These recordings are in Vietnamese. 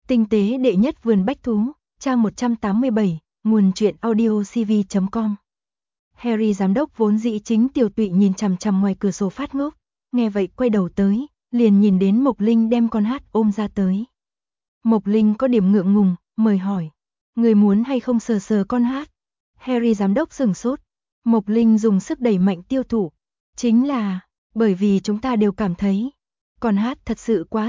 Tinh tế đệ nhất vườn bách thú, trang 187, nguồn truyện audiocv.com. Harry giám đốc vốn dĩ chính tiểu tụy nhìn chằm chằm ngoài cửa sổ phát ngốc, nghe vậy quay đầu tới, liền nhìn đến Mộc Linh đem con hát ôm ra tới. Mộc Linh có điểm ngượng ngùng, mời hỏi, người muốn hay không sờ sờ con hát? Harry giám đốc sửng sốt, Mộc Linh dùng sức đẩy mạnh tiêu thụ, chính là, bởi vì chúng ta đều cảm thấy, con hát thật sự quá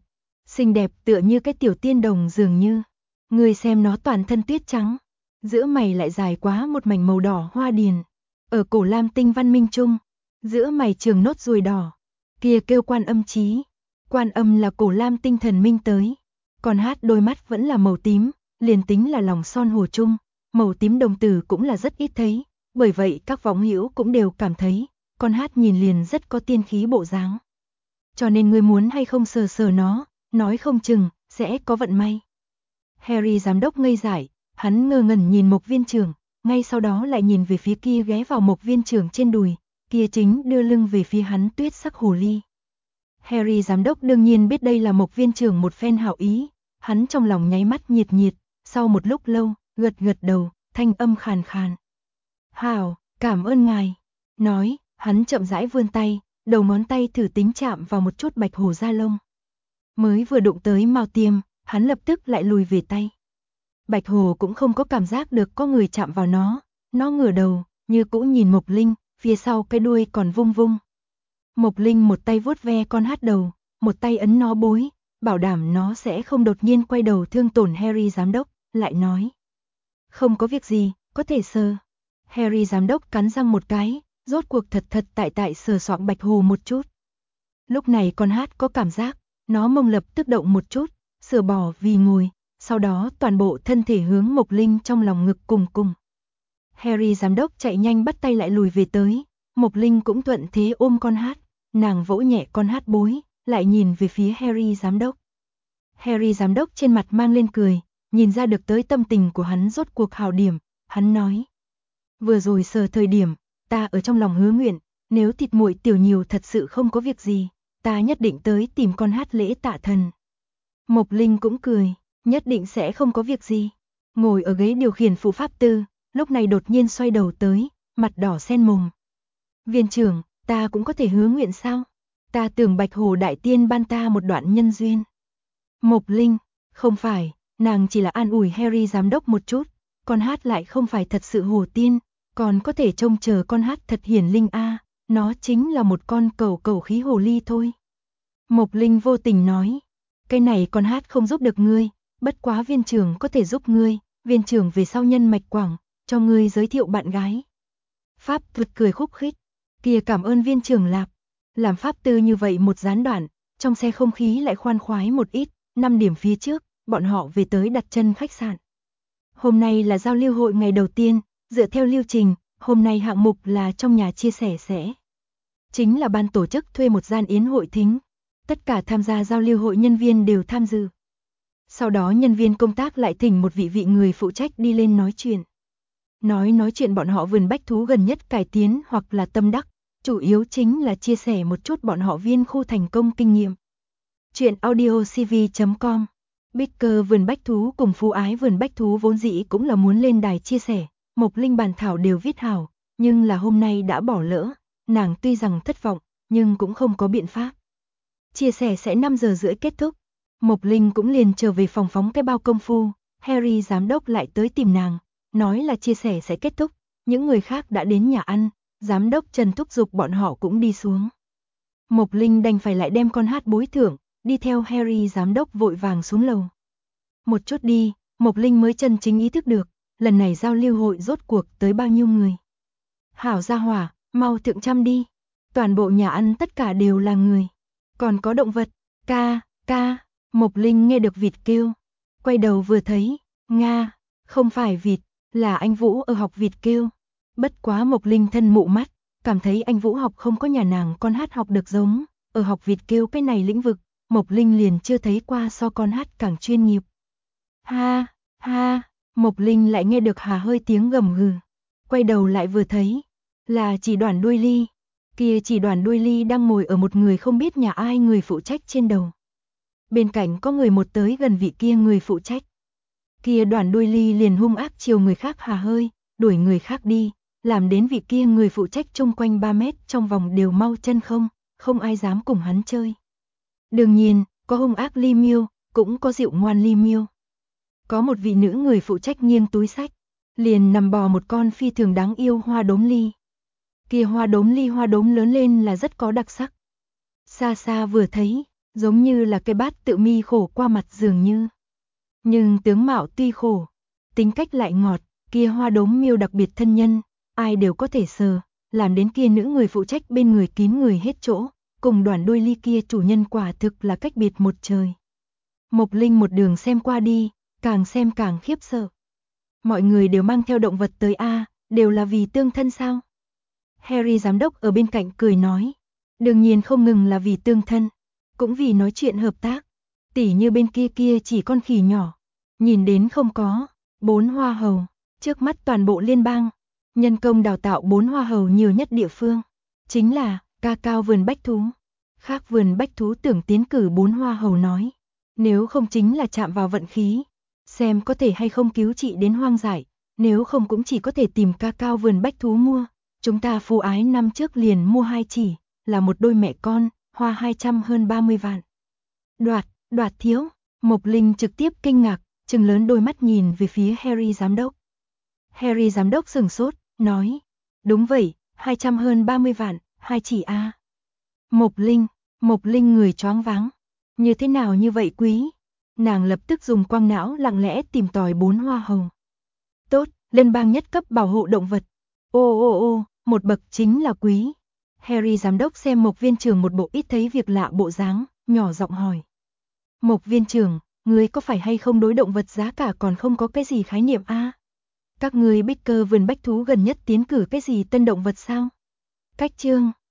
xinh đẹp tựa như cái tiểu tiên đồng dường như. Người xem nó toàn thân tuyết trắng, giữa mày lại dài quá một mảnh màu đỏ hoa điền. Ở cổ lam tinh văn minh trung, giữa mày trường nốt ruồi đỏ, kia kêu Quan Âm chí. Quan Âm là cổ lam tinh thần minh tới. Còn hát đôi mắt vẫn là màu tím, liền tính là lòng son hồ trung, màu tím đồng tử cũng là rất ít thấy, bởi vậy các võng hữu cũng đều cảm thấy, con hát nhìn liền rất có tiên khí bộ dáng. Cho nên ngươi muốn hay không sờ sờ nó, nói không chừng, sẽ có vận may. Harry giám đốc ngây dại, hắn ngơ ngẩn nhìn Mộc viên trưởng, ngay sau đó lại nhìn về phía kia ghé vào Mộc viên trưởng trên đùi, kia chính đưa lưng về phía hắn tuyết sắc hồ ly. Harry giám đốc đương nhiên biết đây là Mộc viên trưởng một phen hảo ý, hắn trong lòng nháy mắt nhiệt, sau một lúc lâu, gật đầu, thanh âm khàn khàn. Hảo, cảm ơn ngài. Nói, hắn chậm rãi vươn tay, đầu ngón tay thử tính chạm vào một chút bạch hồ da lông. Mới vừa đụng tới mao tiêm, hắn lập tức lại lùi về tay. Bạch hồ cũng không có cảm giác được có người chạm vào nó ngửa đầu, như cũ nhìn Mộc Linh, phía sau cái đuôi còn vung vung. Mộc Linh một tay vuốt ve con hát đầu, một tay ấn nó bối, bảo đảm nó sẽ không đột nhiên quay đầu thương tổn Harry giám đốc, lại nói. Không có việc gì, có thể sờ. Harry giám đốc cắn răng một cái, rốt cuộc thật tại sờ soạng bạch hồ một chút. Lúc này con hát có cảm giác, nó mông lập tức động một chút, sửa bỏ vì ngồi, sau đó toàn bộ thân thể hướng Mộc Linh trong lòng ngực cùng. Harry giám đốc chạy nhanh bắt tay lại lùi về tới, Mộc Linh cũng thuận thế ôm con hát, nàng vỗ nhẹ con hát bối, lại nhìn về phía Harry giám đốc. Harry giám đốc trên mặt mang lên cười, nhìn ra được tới tâm tình của hắn rốt cuộc hào điểm, hắn nói. Vừa rồi sờ thời điểm, ta ở trong lòng hứa nguyện, nếu thịt muội tiểu nhiều thật sự không có việc gì, ta nhất định tới tìm con hát lễ tạ thần. Mộc Linh cũng cười, nhất định sẽ không có việc gì. Ngồi ở ghế điều khiển phụ pháp tư, lúc này đột nhiên xoay đầu tới, mặt đỏ sen mồm. Viên trưởng, ta cũng có thể hứa nguyện sao? Ta tưởng Bạch Hồ Đại Tiên ban ta một đoạn nhân duyên. Mộc Linh, không phải, nàng chỉ là an ủi Harry giám đốc một chút, con hát lại không phải thật sự hồ tiên, còn có thể trông chờ con hát thật hiển linh a, nó chính là một con cẩu khí hồ ly thôi. Mộc Linh vô tình nói, cái này con hát không giúp được ngươi, bất quá viên trưởng có thể giúp ngươi, viên trưởng về sau nhân mạch quảng, cho ngươi giới thiệu bạn gái. Pháp thuật cười khúc khích, kia cảm ơn viên trưởng lạp. Làm pháp tư như vậy một gián đoạn, trong xe không khí lại khoan khoái một ít, 5 điểm phía trước, bọn họ về tới đặt chân khách sạn. Hôm nay là giao lưu hội ngày đầu tiên, dựa theo lưu trình, hôm nay hạng mục là trong nhà chia sẻ sẽ. Chính là ban tổ chức thuê một gian yến hội thính, tất cả tham gia giao lưu hội nhân viên đều tham dự. Sau đó nhân viên công tác lại thỉnh một vị người phụ trách đi lên nói chuyện. Nói chuyện bọn họ vườn bách thú gần nhất cải tiến hoặc là tâm đắc, chủ yếu chính là chia sẻ một chút bọn họ viên khu thành công kinh nghiệm. Chuyện audiocv.com. Bicker vườn bách thú cùng Phú Ái vườn bách thú vốn dĩ cũng là muốn lên đài chia sẻ, Mộc Linh bản thảo đều viết hảo, nhưng là hôm nay đã bỏ lỡ, nàng tuy rằng thất vọng, nhưng cũng không có biện pháp. Chia sẻ sẽ 5 giờ rưỡi kết thúc, Mộc Linh cũng liền trở về phòng phóng cái bao công phu, Harry giám đốc lại tới tìm nàng, nói là chia sẻ sẽ kết thúc, những người khác đã đến nhà ăn, giám đốc Trần thúc giục bọn họ cũng đi xuống. Mộc Linh đành phải lại đem con hát bối thưởng, đi theo Harry giám đốc vội vàng xuống lầu. Một chút đi, Mộc Linh mới chân chính ý thức được, lần này giao lưu hội rốt cuộc tới bao nhiêu người. Hảo gia hỏa, mau thượng trăm đi. Toàn bộ nhà ăn tất cả đều là người. Còn có động vật, ca, Mộc Linh nghe được vịt kêu. Quay đầu vừa thấy, Nga, không phải vịt, là anh Vũ ở học vịt kêu. Bất quá Mộc Linh thân mụ mắt, cảm thấy anh Vũ học không có nhà nàng con hát học được giống. Ở học vịt kêu cái này lĩnh vực, Mộc Linh liền chưa thấy qua so con hát càng chuyên nghiệp. Ha, Mộc Linh lại nghe được hà hơi tiếng gầm gừ. Quay đầu lại vừa thấy, là Chỉ Đoàn Đuôi Ly. Kia Chỉ Đoàn Đuôi Ly đang ngồi ở một người không biết nhà ai người phụ trách trên đầu. Bên cạnh có người một tới gần vị kia người phụ trách. Kia Đoàn Đuôi Ly liền hung ác chiều người khác hà hơi, đuổi người khác đi, làm đến vị kia người phụ trách chung quanh 3 mét trong vòng đều mau chân không ai dám cùng hắn chơi. Đương nhiên, có hung ác Ly Miêu, cũng có dịu ngoan Ly Miêu. Có một vị nữ người phụ trách nghiêng túi sách, liền nằm bò một con phi thường đáng yêu hoa đốm ly. Kia hoa đốm lớn lên là rất có đặc sắc. Xa xa vừa thấy, giống như là cây bát tự mi khổ qua mặt dường như. Nhưng tướng mạo tuy khổ, tính cách lại ngọt, kia hoa đốm miêu đặc biệt thân nhân, ai đều có thể sờ, làm đến kia nữ người phụ trách bên người kín người hết chỗ, cùng Đoàn Đuôi Ly kia chủ nhân quả thực là cách biệt một trời. Mộc Linh một đường xem qua đi, càng xem càng khiếp sợ. Mọi người đều mang theo động vật tới a, đều là vì tương thân sao? Harry giám đốc ở bên cạnh cười nói, đương nhiên không ngừng là vì tương thân, cũng vì nói chuyện hợp tác. Tỉ như bên kia chỉ con khỉ nhỏ, nhìn đến không có 4 hoa hầu, trước mắt toàn bộ liên bang, nhân công đào tạo 4 hoa hầu nhiều nhất địa phương, chính là Ca Cao vườn bách thú. Khác vườn bách thú tưởng tiến cử 4 hoa hầu nói, nếu không chính là chạm vào vận khí, xem có thể hay không cứu trị đến hoang dại, nếu không cũng chỉ có thể tìm Ca Cao vườn bách thú mua. Chúng ta phú ái năm trước liền mua 2 chỉ, là một đôi mẹ con, hoa 200 hơn 30 vạn. Đoạt thiếu, Mộc Linh trực tiếp kinh ngạc, trừng lớn đôi mắt nhìn về phía Harry giám đốc. Harry giám đốc sửng sốt, nói, đúng vậy, 200 hơn 30 vạn, 2 chỉ a. Mộc Linh người choáng váng, như thế nào như vậy quý? Nàng lập tức dùng quang não lặng lẽ tìm tòi 4 hoa hồng. Tốt, liên bang nhất cấp bảo hộ động vật. Ô, một bậc chính là quý. Harry giám đốc xem Mộc viên trưởng một bộ ít thấy việc lạ bộ dáng, nhỏ giọng hỏi. Mộc viên trưởng, ngươi có phải hay không đối động vật giá cả còn không có cái gì khái niệm a? Các ngươi Baker vườn bách thú gần nhất tiến cử cái gì tân động vật sao? Cách chương